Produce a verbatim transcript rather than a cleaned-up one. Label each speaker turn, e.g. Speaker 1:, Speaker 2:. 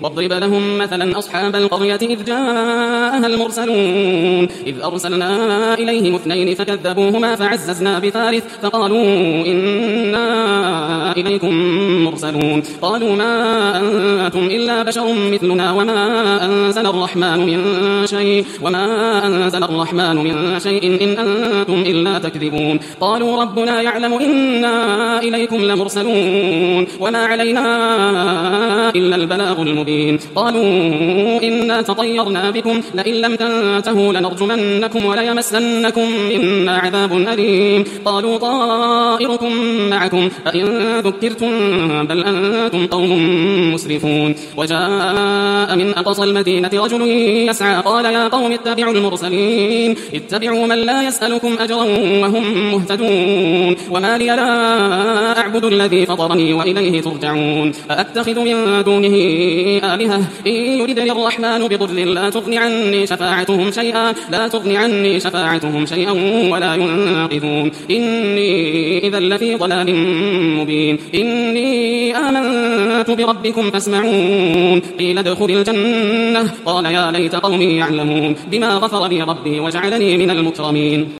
Speaker 1: واضرب لهم مثلا أصحاب القرية إذ جاءها المرسلون إذ أرسلنا إليهم اثنين فكذبوهما فعززنا بثالث فقالوا إنا إليكم مرسلون قالوا ما أنتم إلا بشر مثلنا وما أنزل الرحمن من شيء وما أنزل الرحمن من شيء إن أنتم إلا تكذبون قالوا ربنا يعلم إنا إليكم لمرسلون وما علينا إلا البلاغ المبين قالوا إنا تطيرنا بكم لئن لم تنتهوا لنرجمنكم وليمسنكم منا عذاب أليم قالوا طائركم معكم أئن ذكرتم بل أنتم قوم مسرفون وجاء من أقصى المدينة رجل يسعى قال يا قوم اتبعوا المرسلين اتبعوا من لا يسألكم أجرا وهم مهتدون وما لي لا أعبد الذي فطرني وإليه ترجعون أأتخذ من دونه آلهة إن يردني الرحمن بضر لا تغني عني شفاعتهم شيئا لا تغني عني شفاعتهم شيئا ولا ينقذون إني إذا لفي ضلال مبين إني آمنت بربكم فاسمعون قيل ادخل الجنة قال يا ليت قومي يعلمون بما غفر لي ربي وجعلني من المكرمين